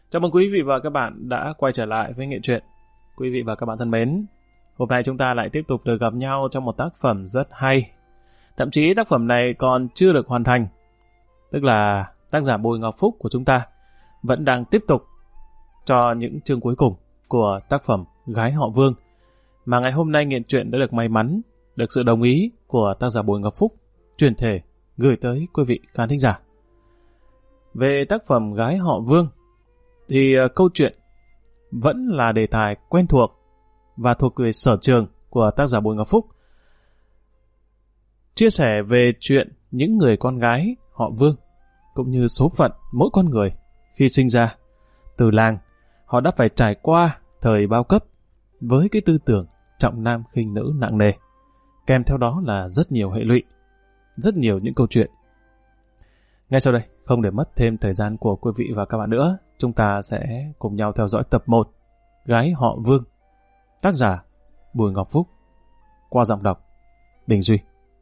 Chào mừng quý vị và các bạn đã quay trở lại với Nghệ Truyện. Quý vị và các bạn thân mến, hôm nay chúng ta lại tiếp tục được gặp nhau trong một tác phẩm rất hay. Thậm chí tác phẩm này còn chưa được hoàn thành. Tức là tác giả Bùi Ngọc Phúc của chúng ta vẫn đang tiếp tục cho những chương cuối cùng của tác phẩm Gái Họ Vương, mà ngày hôm nay Nghệ Truyện đã được may mắn được sự đồng ý của tác giả Bùi Ngọc Phúc truyền thể gửi tới quý vị khán thính giả. Về tác phẩm Gái Họ Vương thì câu chuyện vẫn là đề tài quen thuộc và thuộc về sở trường của tác giả Bùi Ngọc Phúc. Chia sẻ về chuyện những người con gái họ Vương, cũng như số phận mỗi con người khi sinh ra. Từ làng, họ đã phải trải qua thời bao cấp với cái tư tưởng trọng nam khinh nữ nặng nề. Kèm theo đó là rất nhiều hệ lụy, rất nhiều những câu chuyện. Ngay sau đây, không để mất thêm thời gian của quý vị và các bạn nữa, chúng ta sẽ cùng nhau theo dõi tập 1 Gái Họ Vương, tác giả Bùi Ngọc Phúc, qua giọng đọc Đình Duy.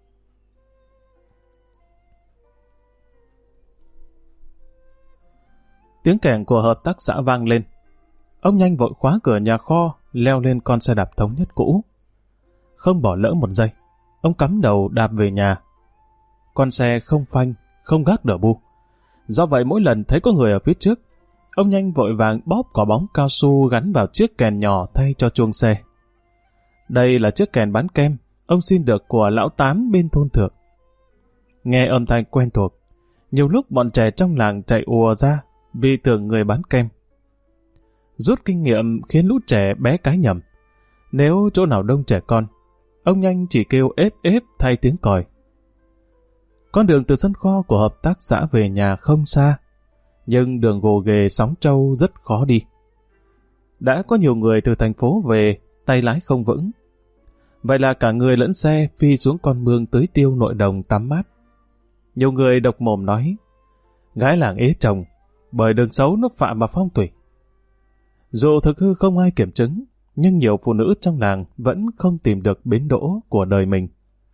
Tiếng kèn của hợp tác xã vang lên. Ông nhanh vội khóa cửa nhà kho, leo lên con xe đạp thống nhất cũ. Không bỏ lỡ một giây, ông cắm đầu đạp về nhà. Con xe không phanh, không gác đờ bu. Do vậy mỗi lần thấy có người ở phía trước, ông nhanh vội vàng bóp quả bóng cao su gắn vào chiếc kèn nhỏ thay cho chuông xe. Đây là chiếc kèn bán kem ông xin được của lão Tám bên thôn thượng. Nghe âm thanh quen thuộc, nhiều lúc bọn trẻ trong làng chạy ùa ra vì tưởng người bán kem. Rút kinh nghiệm khiến lũ trẻ bé cái nhầm. Nếu chỗ nào đông trẻ con, ông nhanh chỉ kêu ếp ếp thay tiếng còi. Con đường từ sân kho của hợp tác xã về nhà không xa, nhưng đường gồ ghề sóng trâu rất khó đi. Đã có nhiều người từ thành phố về, tay lái không vững. Vậy là cả người lẫn xe phi xuống con mương tưới tiêu nội đồng tắm mát. Nhiều người độc mồm nói, gái làng ế chồng, bởi đường xấu nó phạm vào phong thủy. Dù thực hư không ai kiểm chứng, nhưng nhiều phụ nữ trong làng vẫn không tìm được bến đỗ của đời mình.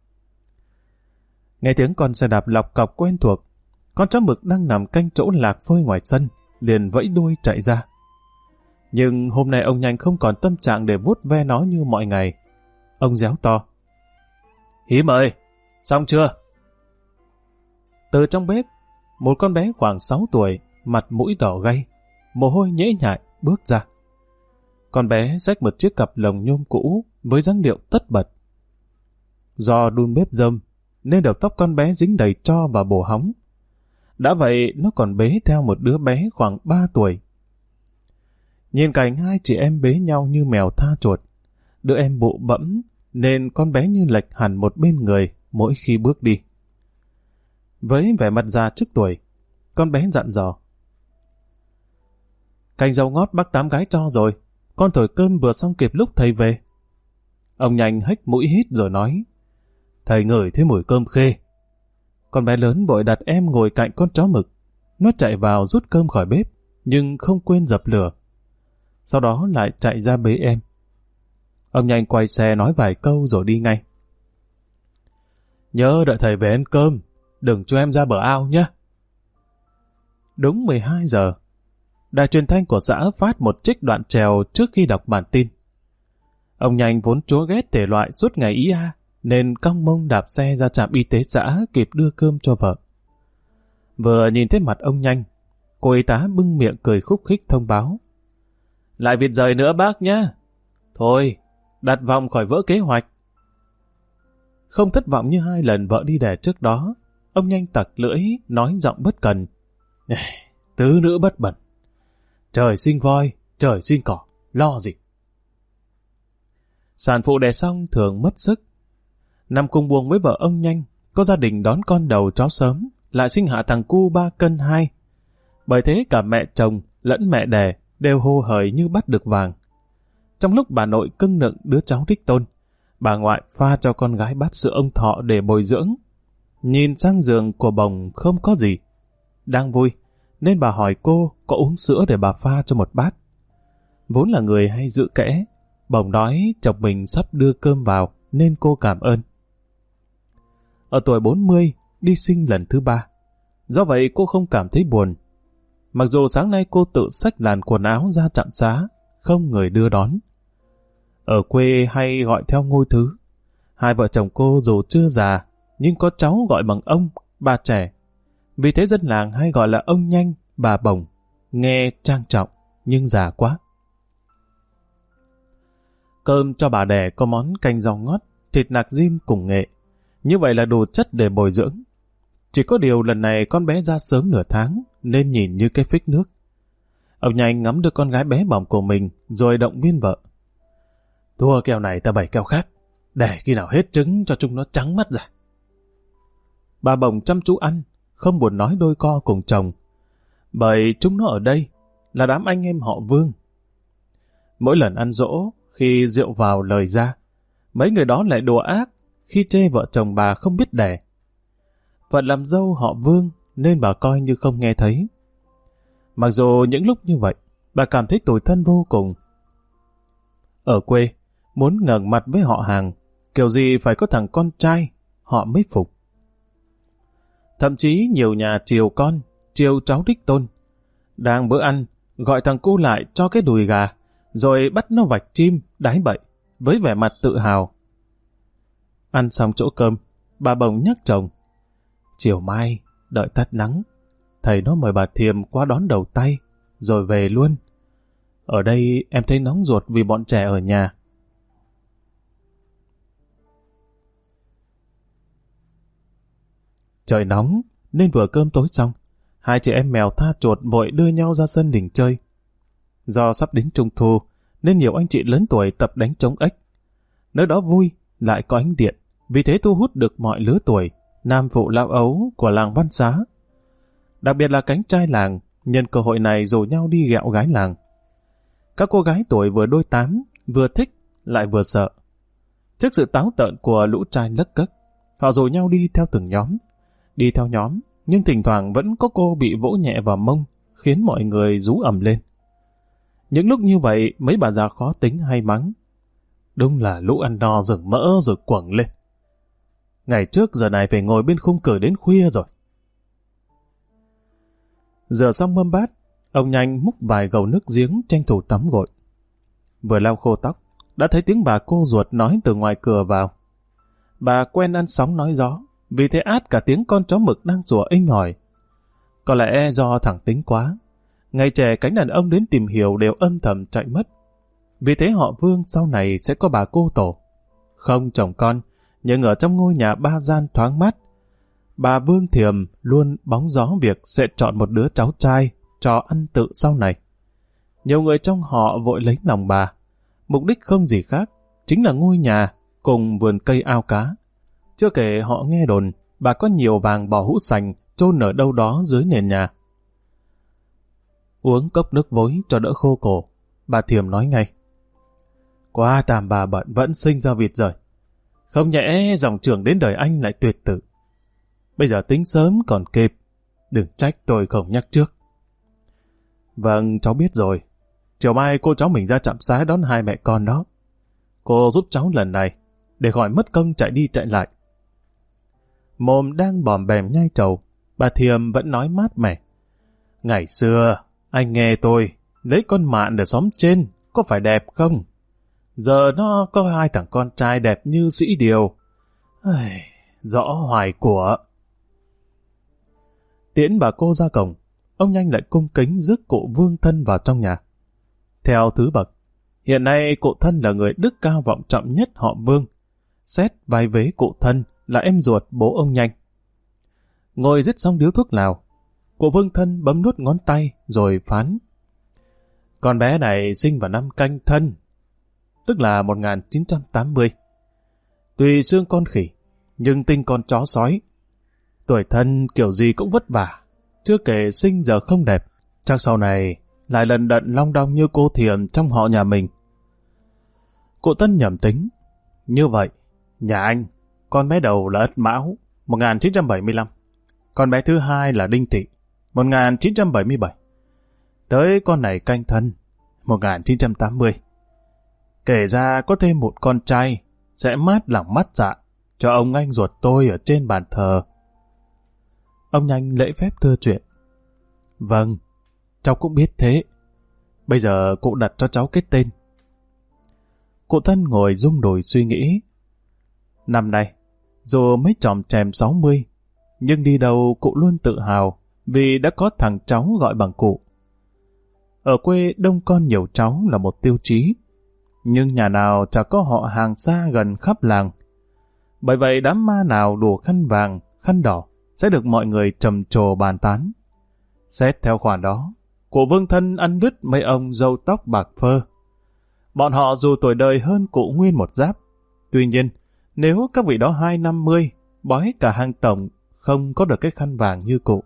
Nghe tiếng con xe đạp lọc cọc quen thuộc, con chó mực đang nằm canh chỗ lạc phơi ngoài sân, liền vẫy đuôi chạy ra. Nhưng hôm nay ông nhanh không còn tâm trạng để vuốt ve nó như mọi ngày. Ông réo to, Hím ơi, xong chưa? Từ trong bếp, một con bé khoảng 6 tuổi, mặt mũi đỏ gay, mồ hôi nhễ nhại bước ra. Con bé xách một chiếc cặp lồng nhôm cũ với dáng điệu tất bật. Do đun bếp rơm, nên đầu tóc con bé dính đầy tro và bồ hóng. Đã vậy, nó còn bế theo một đứa bé khoảng 3 tuổi. Nhìn cảnh hai chị em bế nhau như mèo tha chuột, đứa em bụ bẫm, nên con bé như lệch hẳn một bên người mỗi khi bước đi. Với vẻ mặt già trước tuổi, con bé dặn dò, canh dầu ngót bác Tám gái cho rồi, con thổi cơm vừa xong kịp lúc thầy về. Ông nhanh hếch mũi hít rồi nói, thầy ngửi thấy mùi cơm khê. Con bé lớn vội đặt em ngồi cạnh con chó mực. Nó chạy vào rút cơm khỏi bếp, nhưng không quên dập lửa. Sau đó lại chạy ra bế em. Ông nhanh quay xe nói vài câu rồi đi ngay. Nhớ đợi thầy về ăn cơm, đừng cho em ra bờ ao nhé. Đúng 12 giờ, đài truyền thanh của xã phát một trích đoạn trèo trước khi đọc bản tin. Ông nhanh vốn chúa ghét thể loại suốt ngày ý a, nên cong mông đạp xe ra trạm y tế xã kịp đưa cơm cho vợ. Vừa nhìn thấy mặt ông nhanh, cô y tá bưng miệng cười khúc khích thông báo, lại việc rời nữa bác nhá. Thôi, đặt vòng khỏi vỡ kế hoạch. Không thất vọng như 2 lần vợ đi đẻ trước đó, ông nhanh tặc lưỡi nói giọng bất cần, tứ nữ bất bẩn, trời sinh voi, trời sinh cỏ, lo gì. Sản phụ đẻ xong thường mất sức. Nằm cùng buồng với vợ ông nhanh, có gia đình đón con đầu cháu sớm, lại sinh hạ thằng cu 3 cân 2. Bởi thế cả mẹ chồng lẫn mẹ đẻ đều hô hởi như bắt được vàng. Trong lúc bà nội cưng nựng đứa cháu đích tôn, bà ngoại pha cho con gái bát sữa ông Thọ để bồi dưỡng. Nhìn sang giường của bồng không có gì. Đang vui, nên bà hỏi cô có uống sữa để bà pha cho một bát. Vốn là người hay giữ kẽ, bồng đói chồng mình sắp đưa cơm vào, nên cô cảm ơn. Ở tuổi 40, đi sinh lần thứ 3. Do vậy cô không cảm thấy buồn. Mặc dù sáng nay cô tự xách làn quần áo ra trạm xá, không người đưa đón. Ở quê hay gọi theo ngôi thứ. Hai vợ chồng cô dù chưa già, nhưng có cháu gọi bằng ông, bà trẻ. Vì thế dân làng hay gọi là ông Nhanh, bà Bồng. Nghe trang trọng, nhưng già quá. Cơm cho bà đẻ có món canh rau ngót, thịt nạc rim cùng nghệ. Như vậy là đủ chất để bồi dưỡng. Chỉ có điều lần này con bé ra sớm nửa tháng, nên nhìn như cái phích nước. Ông Nhanh ngắm được con gái bé bỏng của mình, rồi động viên vợ. Thua kèo này ta bày kèo khác, để khi nào hết trứng cho chúng nó trắng mắt ra. Bà Bồng chăm chú ăn, không buồn nói đôi co cùng chồng. Bởi chúng nó ở đây là đám anh em họ Vương. Mỗi lần ăn dỗ, khi rượu vào lời ra, mấy người đó lại đùa ác khi chê vợ chồng bà không biết đẻ. Phận làm dâu họ Vương nên bà coi như không nghe thấy. Mặc dù những lúc như vậy, bà cảm thấy tủi thân vô cùng. Ở quê, muốn ngẩng mặt với họ hàng, kiểu gì phải có thằng con trai, họ mới phục. Thậm chí nhiều nhà chiều con, chiều cháu đích tôn. Đang bữa ăn, gọi thằng cu lại cho cái đùi gà, rồi bắt nó vạch chim, đái bậy, với vẻ mặt tự hào. Ăn xong chỗ cơm, bà Bồng nhắc chồng. Chiều mai, đợi tắt nắng, thầy nó mời bà Thiềm qua đón đầu tay, rồi về luôn. Ở đây em thấy nóng ruột vì bọn trẻ ở nhà. Trời nóng, nên vừa cơm tối xong, hai chị em mèo tha chuột vội đưa nhau ra sân đình chơi. Do sắp đến trung thu, nên nhiều anh chị lớn tuổi tập đánh trống ếch. Nơi đó vui, lại có ánh điện, vì thế thu hút được mọi lứa tuổi, nam phụ lão ấu của làng Văn Xá. Đặc biệt là cánh trai làng, nhân cơ hội này rủ nhau đi ghẹo gái làng. Các cô gái tuổi vừa đôi tám, vừa thích, lại vừa sợ. Trước sự táo tợn của lũ trai lấc cấc, họ rủ nhau đi theo từng nhóm. Đi theo nhóm, nhưng thỉnh thoảng vẫn có cô bị vỗ nhẹ vào mông, khiến mọi người rú ầm lên. Những lúc như vậy, mấy bà già khó tính hay mắng. Đúng là lũ ăn no rừng mỡ rồi quẩng lên. Ngày trước giờ này phải ngồi bên khung cửa đến khuya rồi. Rửa xong mâm bát, ông Nhanh múc vài gầu nước giếng tranh thủ tắm gội. Vừa lau khô tóc, đã thấy tiếng bà cô ruột nói từ ngoài cửa vào. Bà quen ăn sóng nói gió, vì thế át cả tiếng con chó mực đang sủa inh ỏi. Có lẽ do thẳng tính quá, ngày trẻ cánh đàn ông đến tìm hiểu đều âm thầm chạy mất. Vì thế họ Vương sau này sẽ có bà cô tổ. Không chồng con, nhưng ở trong ngôi nhà ba gian thoáng mát, bà Vương Thiềm luôn bóng gió việc sẽ chọn một đứa cháu trai cho ăn tự sau này. Nhiều người trong họ vội lấy lòng bà. Mục đích không gì khác, chính là ngôi nhà cùng vườn cây ao cá. Chưa kể họ nghe đồn bà có nhiều vàng bò hũ sành chôn ở đâu đó dưới nền nhà. Uống cốc nước vối cho đỡ khô cổ, bà Thiềm nói ngay. Quá tàm bà bận vẫn sinh ra vịt rồi. Không nhẽ dòng trưởng đến đời anh lại tuyệt tử. Bây giờ tính sớm còn kịp, đừng trách tôi không nhắc trước. Vâng, cháu biết rồi. Chiều mai cô cháu mình ra trạm xá đón hai mẹ con đó. Cô giúp cháu lần này, để khỏi mất công chạy đi chạy lại. Mồm đang bòm bèm nhai trầu, bà Thiềm vẫn nói mát mẻ. Ngày xưa, anh nghe tôi, lấy con mạn ở xóm trên, có phải đẹp không? Giờ nó có hai thằng con trai đẹp như Sĩ Điều. Rõ hoài của. Tiễn bà cô ra cổng, ông Nhanh lại cung kính rước cụ Vương Thân vào trong nhà. Theo thứ bậc, hiện nay cụ Thân là người đức cao vọng trọng nhất họ Vương. Xét vai vế cụ Thân là em ruột bố ông Nhanh. Ngồi rít xong điếu thuốc lào, cụ Vương Thân bấm nút ngón tay rồi phán. Con bé này sinh vào năm Canh Thân, tức là 1980. Tuy xương con khỉ, nhưng tinh con chó sói. Tuổi thân kiểu gì cũng vất vả, chưa kể sinh giờ không đẹp, chắc sau này lại lần đận long đong như cô Thiềm trong họ nhà mình. Cụ Tân nhẩm tính. Như vậy, nhà anh, con bé đầu là Ất Mão, 1975. Con bé thứ hai là Đinh Thị, 1977. Tới con này Canh Thân, 1980. Kể ra có thêm một con trai, sẽ mát lòng mắt dạ, cho ông anh ruột tôi ở trên bàn thờ. Ông Nhanh lễ phép thưa chuyện. Vâng, cháu cũng biết thế. Bây giờ cụ đặt cho cháu cái tên. Cụ Thân ngồi rung đùi suy nghĩ. Năm nay, dù mới tròm chèm 60, nhưng đi đâu cụ luôn tự hào vì đã có thằng cháu gọi bằng cụ. Ở quê đông con nhiều cháu là một tiêu chí, nhưng nhà nào chả có họ hàng xa gần khắp làng. Bởi vậy đám ma nào đùa khăn vàng, khăn đỏ sẽ được mọi người trầm trồ bàn tán. Xét theo khoản đó, cụ Vương Thân ăn đứt mấy ông râu tóc bạc phơ. Bọn họ dù tuổi đời hơn cụ nguyên một giáp. Tuy nhiên, nếu các vị đó 250, bói cả hang tổng, không có được cái khăn vàng như cụ.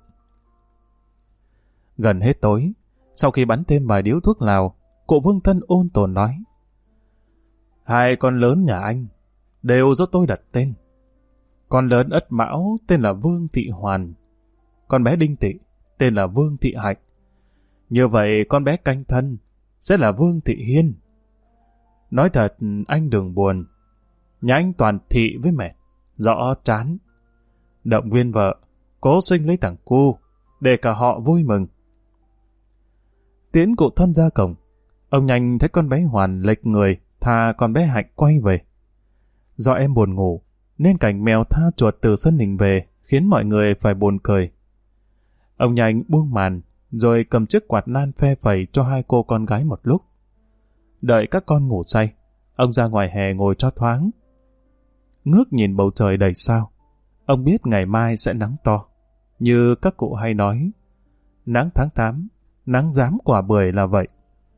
Gần hết tối, sau khi bắn thêm vài điếu thuốc lào, cụ Vương Thân ôn tồn nói: Hai con lớn nhà anh đều do tôi đặt tên. Con lớn Ất Mão tên là Vương Thị Hoàn, con bé Đinh Tị tên là Vương Thị Hạnh. Như vậy con bé Canh Thân sẽ là Vương Thị Hiên. Nói thật anh đừng buồn, nhà anh toàn thị với mẹ, rõ chán. Động viên vợ, cố sinh lấy thằng cu, để cả họ vui mừng. Tiễn cụ Thân ra cổng, ông nhanh thấy con bé Hoàn lệch người, tha con bé Hạnh quay về. Do em buồn ngủ, nên cảnh mèo tha chuột từ sân đình về khiến mọi người phải buồn cười. Ông nhanh buông màn, rồi cầm chiếc quạt nan phe phẩy cho hai cô con gái một lúc. Đợi các con ngủ say, ông ra ngoài hè ngồi cho thoáng. Ngước nhìn bầu trời đầy sao, ông biết ngày mai sẽ nắng to. Như các cụ hay nói, nắng tháng 8, nắng giám quả bưởi là vậy.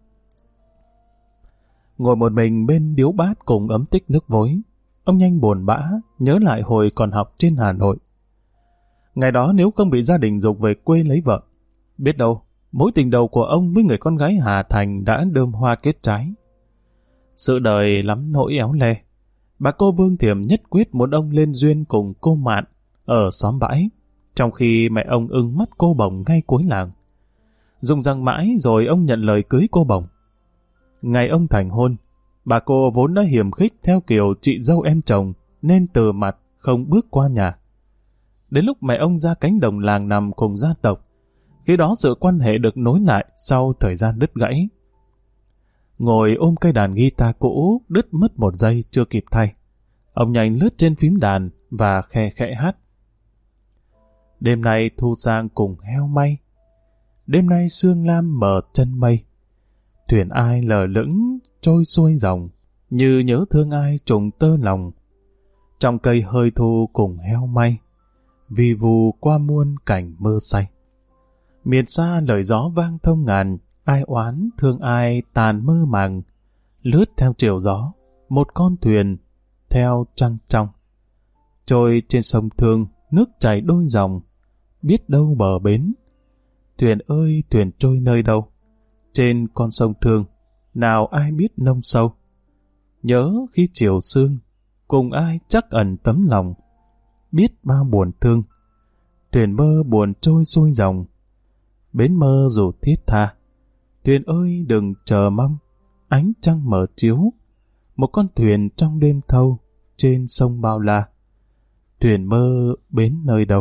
Ngồi một mình bên điếu bát cùng ấm tích nước vối, ông nhanh buồn bã, nhớ lại hồi còn học trên Hà Nội. Ngày đó nếu không bị gia đình giục về quê lấy vợ, biết đâu, mối tình đầu của ông với người con gái Hà Thành đã đơm hoa kết trái. Sự đời lắm nỗi éo le. Bà cô Vương Thiểm nhất quyết muốn ông lên duyên cùng cô Mạn ở xóm bãi, trong khi mẹ ông ưng mắt cô Bồng ngay cuối làng. Dùng răng mãi rồi ông nhận lời cưới cô Bồng. Ngày ông thành hôn, bà cô vốn đã hiềm khích theo kiểu chị dâu em chồng, nên từ mặt không bước qua nhà. Đến lúc mẹ ông ra cánh đồng làng nằm cùng gia tộc, khi đó sự quan hệ được nối lại sau thời gian đứt gãy. Ngồi ôm cây đàn guitar cũ đứt mất một giây chưa kịp thay, ông nhanh lướt trên phím đàn và khe khẽ hát. Đêm nay thu sang cùng heo may, đêm nay sương lam mờ chân mây, thuyền ai lờ lững trôi xuôi dòng, như nhớ thương ai trùng tơ lòng. Trong cây hơi thu cùng heo may, vì vù qua muôn cảnh mơ say. Miền xa lời gió vang thông ngàn, ai oán thương ai tàn mơ màng. Lướt theo chiều gió, một con thuyền, theo trăng trong. Trôi trên sông Thương, nước chảy đôi dòng, biết đâu bờ bến. Thuyền ơi thuyền trôi nơi đâu? Trên con sông Thương, nào ai biết nông sâu. Nhớ khi chiều sương, cùng ai chắc ẩn tấm lòng. Biết bao buồn thương, thuyền mơ buồn trôi xuôi dòng. Bến mơ dù thiết tha, thuyền ơi đừng chờ mong. Ánh trăng mở chiếu, một con thuyền trong đêm thâu, trên sông bao la. Thuyền mơ bến nơi đâu?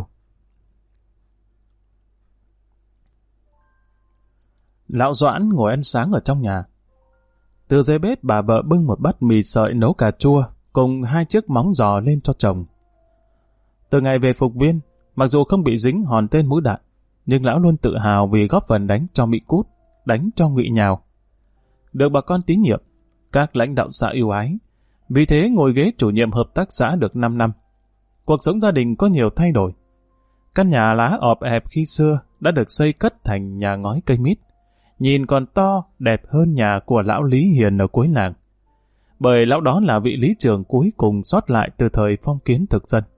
Lão Doãn ngồi ăn sáng ở trong nhà. Từ dưới bếp bà vợ bưng một bát mì sợi nấu cà chua cùng 2 chiếc móng giò lên cho chồng. Từ ngày về phục viên, mặc dù không bị dính hòn tên mũi đạn, nhưng lão luôn tự hào vì góp phần đánh cho Mỹ Cút, đánh cho Ngụy Nhào. Được bà con tín nhiệm, các lãnh đạo xã yêu ái, vì thế ngồi ghế chủ nhiệm hợp tác xã được 5 năm. Cuộc sống gia đình có nhiều thay đổi. Căn nhà lá ọp ẹp khi xưa đã được xây cất thành nhà ngói cây mít, nhìn còn to, đẹp hơn nhà của lão Lý Hiền ở cuối làng. Bởi lão đó là vị lý trưởng cuối cùng sót lại từ thời phong kiến thực dân.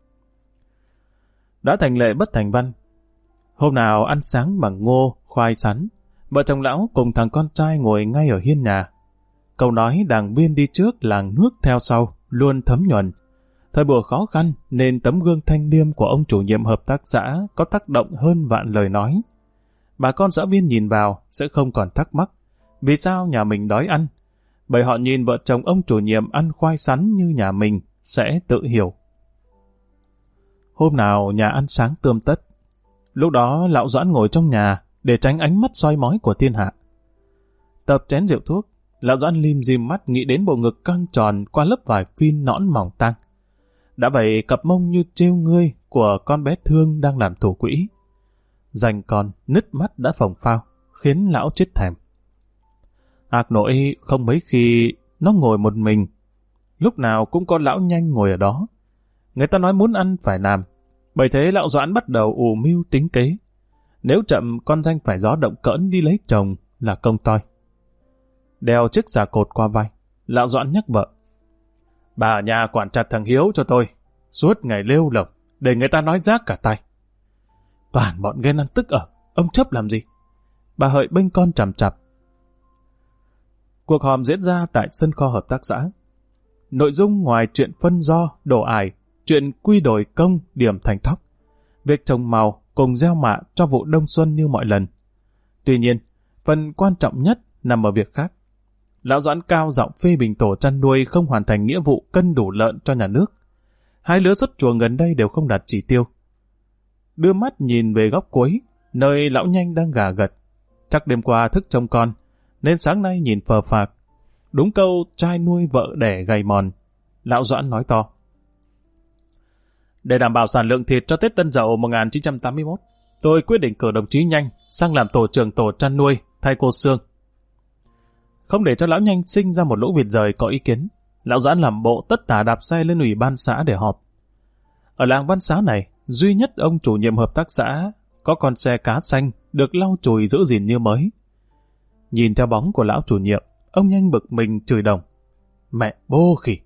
Đã thành lệ bất thành văn. Hôm nào ăn sáng bằng ngô, khoai sắn, vợ chồng lão cùng thằng con trai ngồi ngay ở hiên nhà. Câu nói đảng viên đi trước làng nước theo sau luôn thấm nhuần. Thời buổi khó khăn nên tấm gương thanh liêm của ông chủ nhiệm hợp tác xã có tác động hơn vạn lời nói. Bà con xã viên nhìn vào sẽ không còn thắc mắc vì sao nhà mình đói ăn, bởi họ nhìn vợ chồng ông chủ nhiệm ăn khoai sắn như nhà mình sẽ tự hiểu. Hôm nào nhà ăn sáng tươm tất. Lúc đó lão Doãn ngồi trong nhà để tránh ánh mắt soi mói của thiên hạ. Tập chén rượu thuốc, Lão Doãn lim dim mắt nghĩ đến bộ ngực căng tròn qua lớp vải phin nõn mỏng tang. Đã vậy cặp mông như trêu ngươi của con bé Thương đang làm thủ quỹ. Dành con, nứt mắt đã phồng phao, khiến lão chết thèm. Ác nỗi không mấy khi nó ngồi một mình, lúc nào cũng có lão Nhanh ngồi ở đó. Người ta nói muốn ăn phải làm, bởi thế lão Doãn bắt đầu ù mưu tính kế. Nếu chậm, con Danh phải gió động cỡn đi lấy chồng là công toi. Đeo chiếc xà cột qua vai, lão Doãn nhắc vợ: bà ở nhà quản chặt thằng Hiếu cho tôi, suốt ngày lêu lổng, để người ta nói rác cả tay. Toàn bọn ghen ăn tức ở, ông chấp làm gì? Bà Hợi bênh con chằm chặp. Cuộc họp diễn ra tại sân kho hợp tác xã. Nội dung ngoài chuyện phân do, đổ ải, chuyện quy đổi công, điểm thành thóc, việc trồng màu cùng gieo mạ cho vụ đông xuân như mọi lần. Tuy nhiên, phần quan trọng nhất nằm ở việc khác. Lão Doãn cao giọng phê bình tổ chăn nuôi không hoàn thành nghĩa vụ cân đủ lợn cho nhà nước. Hai lứa xuất chuồng gần đây đều không đạt chỉ tiêu. Đưa mắt nhìn về góc cuối, nơi lão Nhanh đang gà gật. Chắc đêm qua thức trông con, nên sáng nay nhìn phờ phạc. Đúng câu trai nuôi vợ đẻ gầy mòn. Lão Doãn nói to: để đảm bảo sản lượng thịt cho Tết Tân Dậu 1981, tôi quyết định cử đồng chí Nhanh sang làm tổ trưởng tổ chăn nuôi thay cô Sương. Không để cho lão Nhanh sinh ra một lũ vịt rời có ý kiến, lão Doãn làm bộ tất tả đạp xe lên ủy ban xã để họp. Ở làng Văn Xá này, duy nhất ông chủ nhiệm hợp tác xã có con xe cá xanh được lau chùi giữ gìn như mới. Nhìn theo bóng của lão chủ nhiệm, ông Nhanh bực mình chửi đồng: mẹ bô khỉ!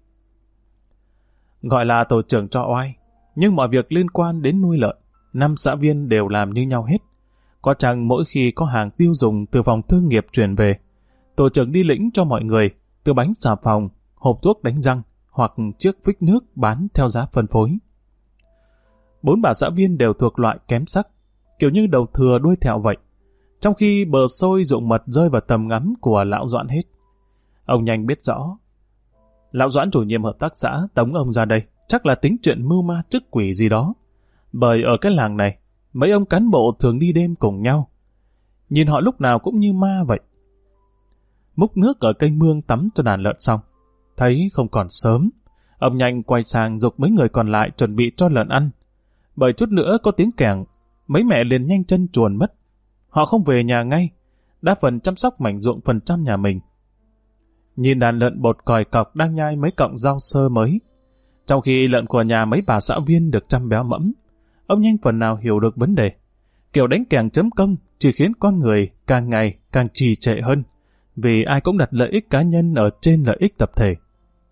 Gọi là tổ trưởng cho oai, nhưng mọi việc liên quan đến nuôi lợn, 5 xã viên đều làm như nhau hết. Có chăng mỗi khi có hàng tiêu dùng từ phòng thương nghiệp chuyển về, tổ trưởng đi lĩnh cho mọi người từ bánh xà phòng, hộp thuốc đánh răng hoặc chiếc phích nước bán theo giá phân phối. 4 bà xã viên đều thuộc loại kém sắc, kiểu như đầu thừa đuôi thẹo vậy, trong khi bờ xôi ruộng mật rơi vào tầm ngắm của lão Doãn hết. Ông Nhanh biết rõ, lão Doãn chủ nhiệm hợp tác xã tống ông ra đây chắc là tính chuyện mưu ma chức quỷ gì đó, bởi ở cái làng này mấy ông cán bộ thường đi đêm cùng nhau, nhìn họ lúc nào cũng như ma vậy. Múc nước ở kênh mương tắm cho đàn lợn xong, thấy không còn sớm, ông Nhanh quay sang giục mấy người còn lại chuẩn bị cho lợn ăn, bởi chút nữa có tiếng kẻng, mấy mẹ liền nhanh chân chuồn mất. Họ không về nhà ngay, đa phần chăm sóc mảnh ruộng phần trăm nhà mình. Nhìn đàn lợn bột còi cọc đang nhai mấy cọng rau sơ mới, trong khi lợn của nhà mấy bà xã viên được chăm béo mẫm, ông Nhanh phần nào hiểu được vấn đề. Kiểu đánh kèng chấm công chỉ khiến con người càng ngày càng trì trệ hơn, vì ai cũng đặt lợi ích cá nhân ở trên lợi ích tập thể.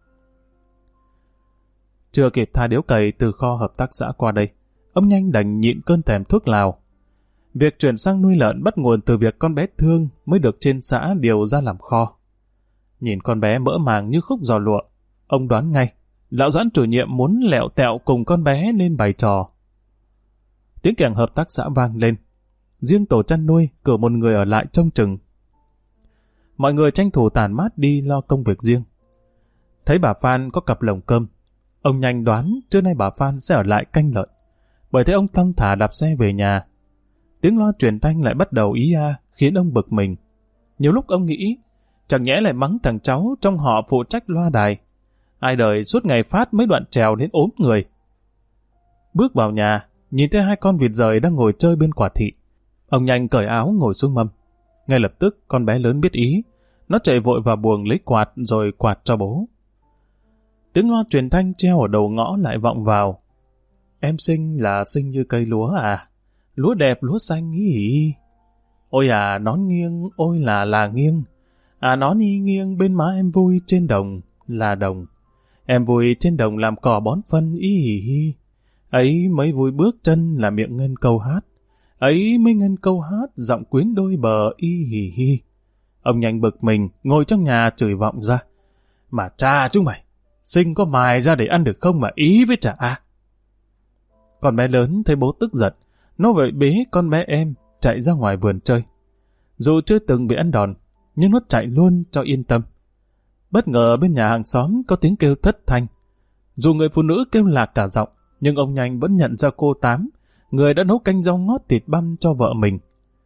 Chưa kịp tha điếu cày từ kho hợp tác xã qua đây, ông Nhanh đành nhịn cơn thèm thuốc lào. Việc chuyển sang nuôi lợn bắt nguồn từ việc con bé Thương mới được trên xã điều ra làm kho. Nhìn con bé mỡ màng như khúc giò lụa, ông đoán ngay lão Doãn chủ nhiệm muốn lẹo tẹo cùng con bé nên bày trò. Tiếng kèn hợp tác xã vang lên, riêng tổ chăn nuôi cử một người ở lại trông chừng. Mọi người tranh thủ tản mát đi lo công việc riêng. Thấy bà Phan có cặp lồng cơm, ông Nhanh đoán trưa nay bà Phan sẽ ở lại canh lợn, bởi thế ông thong thả đạp xe về nhà. Tiếng loa truyền thanh lại bắt đầu ý a, khiến ông bực mình. Nhiều lúc ông nghĩ, chẳng nhẽ lại mắng thằng cháu trong họ phụ trách loa đài. Ai đời suốt ngày phát mấy đoạn trèo đến ốm người. Bước vào nhà, nhìn thấy 2 con vịt rời đang ngồi chơi bên quạt thị. Ông Nhanh cởi áo ngồi xuống mâm. Ngay lập tức con bé lớn biết ý, nó chạy vội vào buồng lấy quạt rồi quạt cho bố. Tiếng loa truyền thanh treo ở đầu ngõ lại vọng vào. Em xinh là xinh như cây lúa à? Lúa đẹp lúa xanh ý. Ôi à nón nghiêng, ôi là nghiêng. À nón y nghiêng bên má em vui trên đồng là đồng. Em vui trên đồng làm cỏ bón phân ý hì hi. Ấy mới vui bước chân là miệng ngân câu hát. Ấy mới ngân câu hát giọng quyến đôi bờ y hì hi. Ông Nhanh bực mình ngồi trong nhà chửi vọng ra. Mà cha chúng mày, sinh có mài ra để ăn được không mà ý với chả à. Con bé lớn thấy bố tức giận, nó vội bế con bé em chạy ra ngoài vườn chơi. Dù chưa từng bị ăn đòn, nhưng nó chạy luôn cho yên tâm. Bất ngờ bên nhà hàng xóm có tiếng kêu thất thanh. Dù người phụ nữ kêu lạc cả giọng, nhưng ông Nhanh vẫn nhận ra cô Tám, người đã nấu canh rau ngót thịt băm cho vợ mình.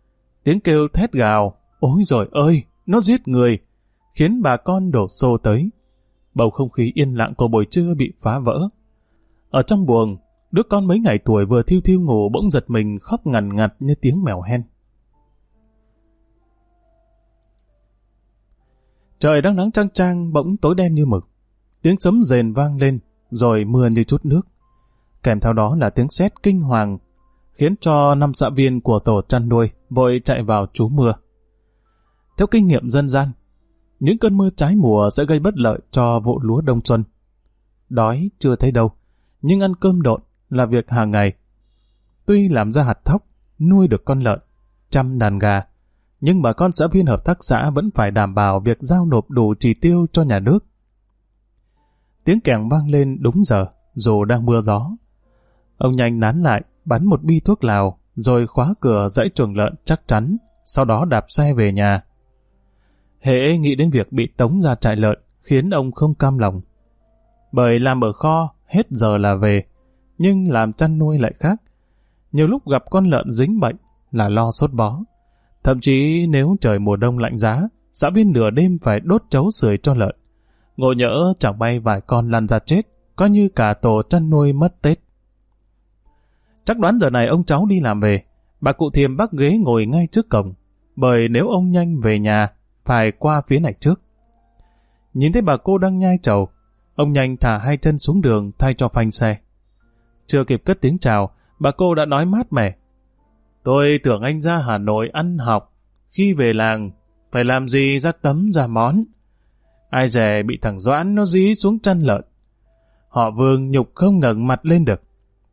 Tiếng kêu thét gào, ôi giời ơi, nó giết người, khiến bà con đổ xô tới. Bầu không khí yên lặng của buổi trưa bị phá vỡ. Ở trong buồng, đứa con mấy ngày tuổi vừa thiu thiu ngủ bỗng giật mình khóc ngằn ngặt như tiếng mèo hen. Trời đang nắng chang chang bỗng tối đen như mực. Tiếng sấm rền vang lên, rồi mưa như chút nước. Kèm theo đó là tiếng sét kinh hoàng, khiến cho 5 xã viên của tổ chăn nuôi vội chạy vào trú mưa. Theo kinh nghiệm dân gian, những cơn mưa trái mùa sẽ gây bất lợi cho vụ lúa đông xuân. Đói chưa thấy đâu, nhưng ăn cơm độn là việc hàng ngày. Tuy làm ra hạt thóc, nuôi được con lợn, chăm đàn gà, nhưng bà con xã viên hợp tác xã vẫn phải đảm bảo việc giao nộp đủ chỉ tiêu cho nhà nước. Tiếng kèn vang lên đúng giờ, dù đang mưa gió. Ông nhanh nán lại, bắn một bi thuốc lào, rồi khóa cửa dãy chuồng lợn chắc chắn, sau đó đạp xe về nhà. Hễ nghĩ đến việc bị tống ra trại lợn, khiến ông không cam lòng. Bởi làm ở kho, hết giờ là về, nhưng làm chăn nuôi lại khác. Nhiều lúc gặp con lợn dính bệnh là lo sốt vó. Thậm chí nếu trời mùa đông lạnh giá, xã viên nửa đêm phải đốt chấu sưởi cho lợn. Ngộ nhỡ chẳng may vài con lăn ra chết, coi như cả tổ chăn nuôi mất Tết. Chắc đoán giờ này ông cháu đi làm về, bà cụ Thiềm bắc ghế ngồi ngay trước cổng, bởi nếu ông nhanh về nhà, phải qua phía này trước. Nhìn thấy bà cô đang nhai trầu, ông nhanh thả hai chân xuống đường thay cho phanh xe. Chưa kịp cất tiếng chào, bà cô đã nói mát mẻ. Tôi tưởng anh ra Hà Nội ăn học, khi về làng, phải làm gì ra tấm ra món. Ai dè bị thằng Doãn nó dí xuống chăn lợn. Họ Vương nhục không ngẩng mặt lên được.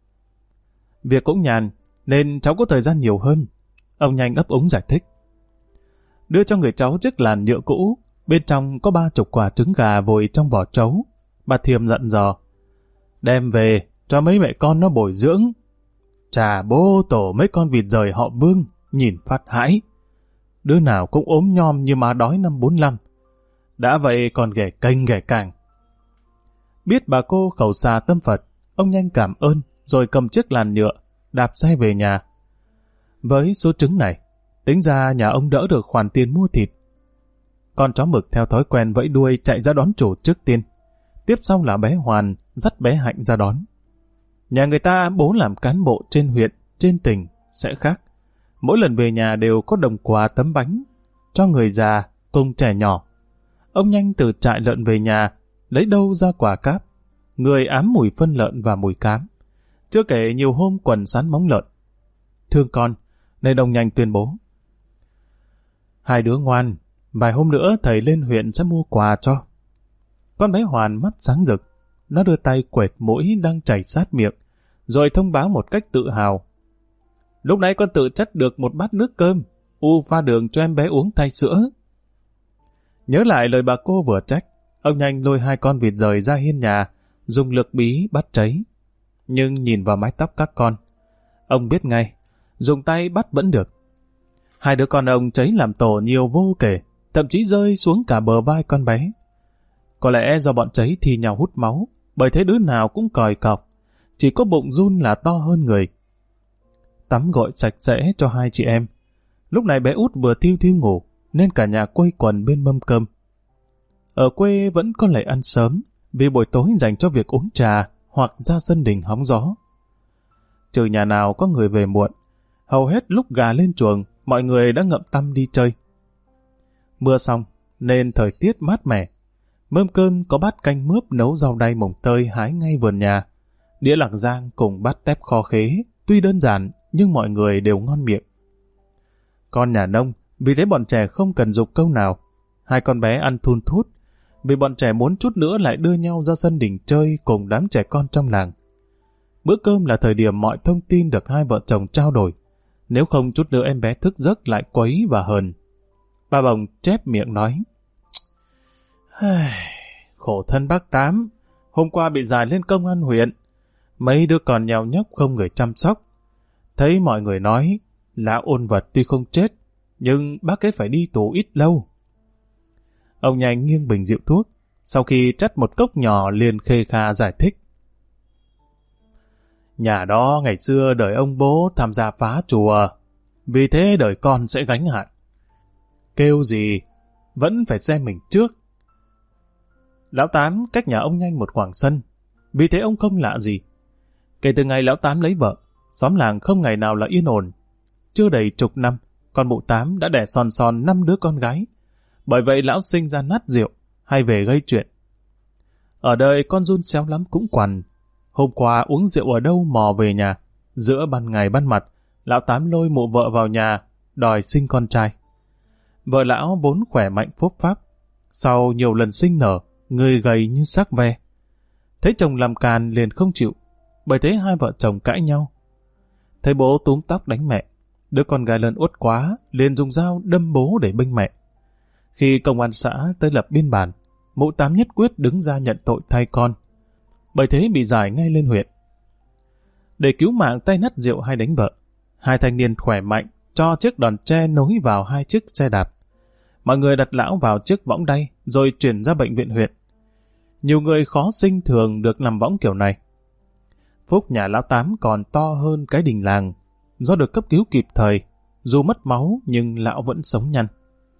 Việc cũng nhàn, nên cháu có thời gian nhiều hơn. Ông nhanh ấp úng giải thích. Đưa cho người cháu chiếc làn nhựa cũ, bên trong có 30 quả trứng gà vội trong vỏ trấu. Bà Thiềm giận dò. Đem về, cho mấy mẹ con nó bồi dưỡng. Chà bố tổ mấy con vịt rời họ Vương, nhìn phát hãi. Đứa nào cũng ốm nhom như má đói năm 45. Đã vậy còn ghẻ kênh ghẻ càng. Biết bà cô khẩu xà tâm Phật, ông nhanh cảm ơn, rồi cầm chiếc làn nhựa, đạp xe về nhà. Với số trứng này, tính ra nhà ông đỡ được khoản tiền mua thịt. Con chó mực theo thói quen vẫy đuôi chạy ra đón chủ trước tiên. Tiếp sau là bé Hoàn dắt bé Hạnh ra đón. Nhà người ta bố làm cán bộ trên huyện, trên tỉnh sẽ khác. Mỗi lần về nhà đều có đồng quà tấm bánh cho người già cùng trẻ nhỏ. Ông nhanh từ trại lợn về nhà, lấy đâu ra quả cáp. Người ám mùi phân lợn và mùi cám. Chưa kể nhiều hôm quần sắn móng lợn. Thương con, nên ông nhanh tuyên bố. Hai đứa ngoan, vài hôm nữa thầy lên huyện sẽ mua quà cho. Con bé Hoàn mắt sáng rực. Nó đưa tay quệt mũi đang chảy sát miệng, rồi thông báo một cách tự hào. Lúc nãy con tự chất được một bát nước cơm, U pha đường cho em bé uống thay sữa. Nhớ lại lời bà cô vừa trách, ông nhanh lôi hai con vịt rời ra hiên nhà, dùng lược bí bắt cháy. Nhưng nhìn vào mái tóc các con, ông biết ngay, dùng tay bắt vẫn được. Hai đứa con ông cháy làm tổ nhiều vô kể, thậm chí rơi xuống cả bờ vai con bé. Có lẽ do bọn cháy thì nhau hút máu, bởi thế đứa nào cũng còi cọc, chỉ có bụng run là to hơn người. Tắm gội sạch sẽ cho hai chị em. Lúc này bé út vừa thiu thiu ngủ, nên cả nhà quây quần bên mâm cơm. Ở quê vẫn có lệ ăn sớm, vì buổi tối dành cho việc uống trà hoặc ra sân đình hóng gió. Trừ nhà nào có người về muộn, hầu hết lúc gà lên chuồng, mọi người đã ngậm tăm đi chơi. Mưa xong, nên thời tiết mát mẻ. Mâm cơm có bát canh mướp nấu rau đay mồng tơi hái ngay vườn nhà. Đĩa lạc rang cùng bát tép kho khế, tuy đơn giản nhưng mọi người đều ngon miệng. Con nhà nông, vì thế bọn trẻ không cần giục câu nào. Hai con bé ăn thun thút, vì bọn trẻ muốn chút nữa lại đưa nhau ra sân đình chơi cùng đám trẻ con trong làng. Bữa cơm là thời điểm mọi thông tin được hai vợ chồng trao đổi. Nếu không chút nữa em bé thức giấc lại quấy và hờn. Ba Bồng chép miệng nói. Khổ thân bác Tám, hôm qua bị giải lên công an huyện. Mấy đứa còn nhào nhóc không người chăm sóc. Thấy mọi người nói, lão ôn vật tuy không chết, nhưng bác ấy phải đi tù ít lâu. Ông nhanh nghiêng bình rượu thuốc, sau khi chắt một cốc nhỏ liền khê kha giải thích. Nhà đó ngày xưa đời ông bố tham gia phá chùa. vì thế đời con sẽ gánh hạn. Kêu gì, vẫn phải xem mình trước. Lão Tám cách nhà ông Nhanh một khoảng sân, vì thế ông không lạ gì. Kể từ ngày Lão Tám lấy vợ, xóm làng không ngày nào là yên ổn. Chưa đầy chục năm, con mụ Tám đã đẻ son son 5 đứa con gái. Bởi vậy lão sinh ra nát rượu, hay về gây chuyện. Ở đời con run xéo lắm cũng quằn. Hôm qua uống rượu ở đâu mò về nhà. Giữa ban ngày ban mặt, lão Tám lôi mụ vợ vào nhà, đòi sinh con trai. Vợ lão vốn khỏe mạnh phúc pháp. Sau nhiều lần sinh nở, người gầy như xác ve. Thấy chồng làm càn liền không chịu, bởi thế hai vợ chồng cãi nhau. Thấy bố túm tóc đánh mẹ, đứa con gái lớn uất quá, liền dùng dao đâm bố để bênh mẹ. Khi công an xã tới lập biên bản, mụ Tám nhất quyết đứng ra nhận tội thay con. Bởi thế bị giải ngay lên huyện. Để cứu mạng tay nắt rượu hay đánh vợ, hai thanh niên khỏe mạnh cho chiếc đòn tre nối vào hai chiếc xe đạp. Mọi người đặt lão vào chiếc võng đay rồi chuyển ra bệnh viện huyện. Nhiều người khó sinh thường được nằm võng kiểu này. Phúc nhà lão Tám còn to hơn cái đình làng, do được cấp cứu kịp thời, dù mất máu nhưng lão vẫn sống nhăn.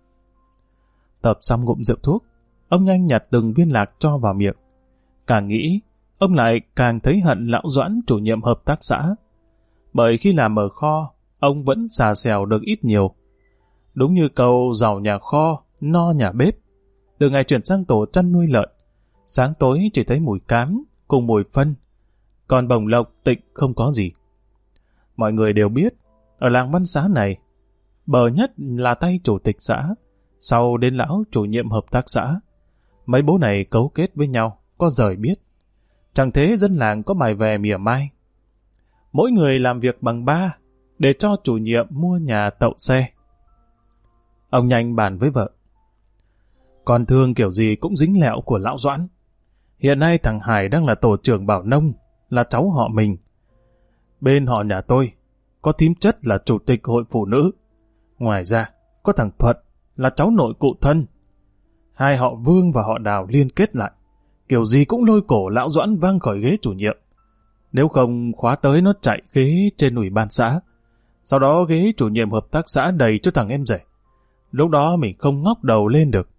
Tập xong ngụm rượu thuốc, ông Nhanh nhặt từng viên lạc cho vào miệng. Càng nghĩ, ông lại càng thấy hận lão Doãn chủ nhiệm hợp tác xã. Bởi khi làm ở kho, ông vẫn xà xèo được ít nhiều. Đúng như câu giàu nhà kho, no nhà bếp. Từ ngày chuyển sang tổ chăn nuôi lợn, sáng tối chỉ thấy mùi cám cùng mùi phân, còn bồng lộc tịnh không có gì. Mọi người đều biết, ở làng Văn Xá này, bờ nhất là tay chủ tịch xã, sau đến lão chủ nhiệm hợp tác xã. Mấy bố này cấu kết với nhau, có rời biết. Chẳng thế dân làng có bài về mỉa mai. Mỗi người làm việc bằng ba, để cho chủ nhiệm mua nhà tậu xe. Ông Nhanh bàn với vợ. Con thương kiểu gì cũng dính lẹo của lão Doãn. Hiện nay thằng Hải đang là tổ trưởng Bảo Nông, là cháu họ mình. Bên họ nhà tôi, có thím Chất là chủ tịch hội phụ nữ. Ngoài ra, có thằng Thuận là cháu nội cụ thân. Hai họ Vương và họ Đào liên kết lại, kiểu gì cũng lôi cổ lão Doãn văng khỏi ghế chủ nhiệm. Nếu không khóa tới nó chạy ghế trên ủy ban xã. Sau đó ghế chủ nhiệm hợp tác xã đầy cho thằng em rể. Lúc đó mình không ngóc đầu lên được.